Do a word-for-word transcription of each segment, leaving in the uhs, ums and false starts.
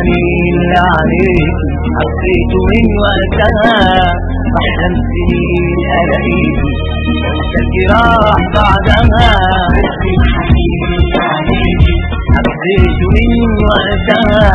الحنين عليك حسيت من وقتها بحلم سنين ألاقيكي وانسى الجراح بعدها حسيت من وقتها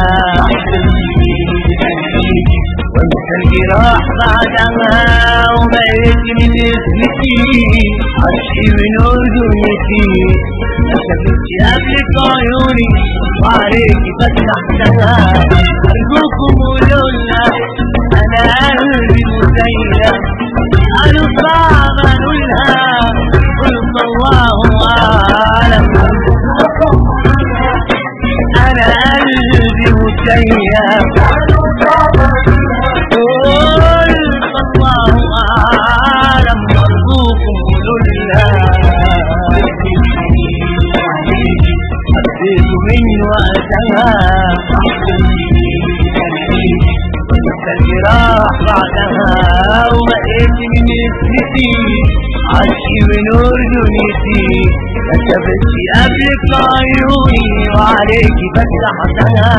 وانسى الجراح بعدها وبقيت من اسمتي عشقي ونور دنيتي ما شافتش قبلك عيوني وعليكي فتحتها أرجوكم قولولنا أنا قلبي مزينة قالوا صعب أقولها قلت الله أعلم أنا قلبي مزينة قلت الله أعلم أرجوكم قولولنا حسيت من وقتها وانسى الجراح بعدها وبقيت من اسمتي عشقي ونور دنيتي ما شافتش قبلك عيوني وعليكي فتحتها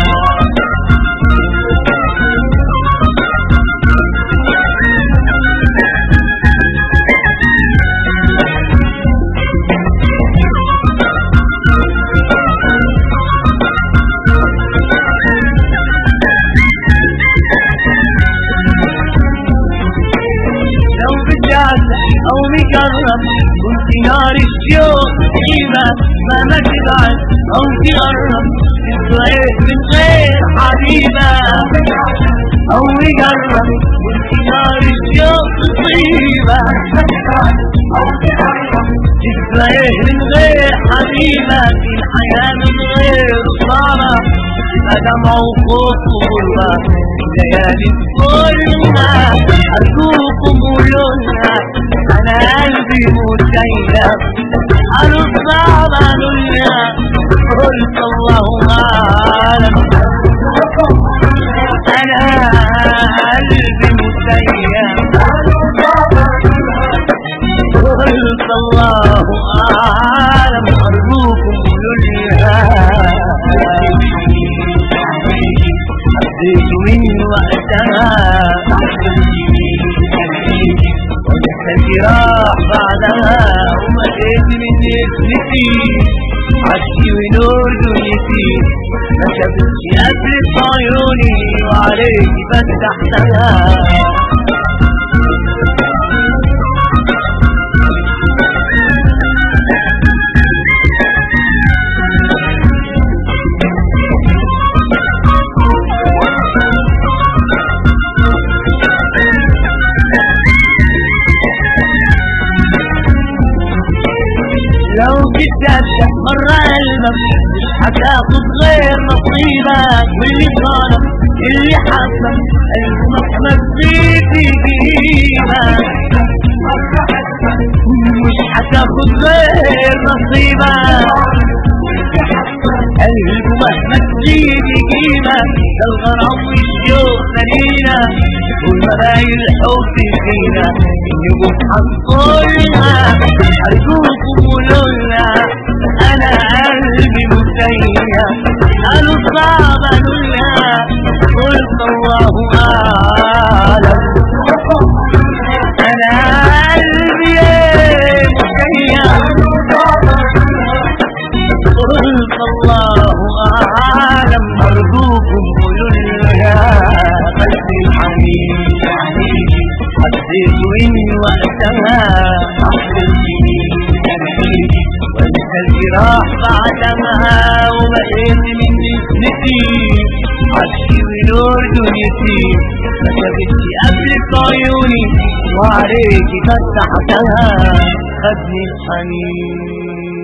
أو مجرب كنت نار الشوق قيمة ما تبعد أو تقرب تتغير من غير حبيبة أو مجرب كنت نار الشوق قيمة أو تقرب تتغير من غير حبيبة في الحياة من غير صعبة تبقى دمع وخوف وغربة ليالي كلها أرجوكم قولولنا أنا قلبي مزينة قالوا صعب قالولنا قلت الله أعلم أنا قلبي مزينة قلت الله أعلم أرجوكم قولولنا حسيت من وقتها وانسى الجراح بعدها وبقيت من اسمتي عشقي ونور دنيتي ما شافتش قبلك عيوني وعليكي فتحتها لو بتصدق مرة قلبك مش هتاخد غير نصيبك واللي ظلم اللي حصل قلبك ما تزيد يجيبك مش هتاخد غير نصيبك قلبه مهما تزيد يجيبك ده الغرام والشوق مالينا والمرايل الحب فينا النجوم حصلنا أرجوكم قولولنا أنا قلبي مزينة قالوا صعب قالولنا قلت الله أعلم أنا قلبي مزينة قلت الله أعلم أرجوكم قولولنا بس الحنين حسيت من وقتها وانسى الجراح بعدها وبقيت من اسمتي عشقي ونور دنيتي ما شافتش قبلك عيوني وعليكي فتحتها خدني الحنين.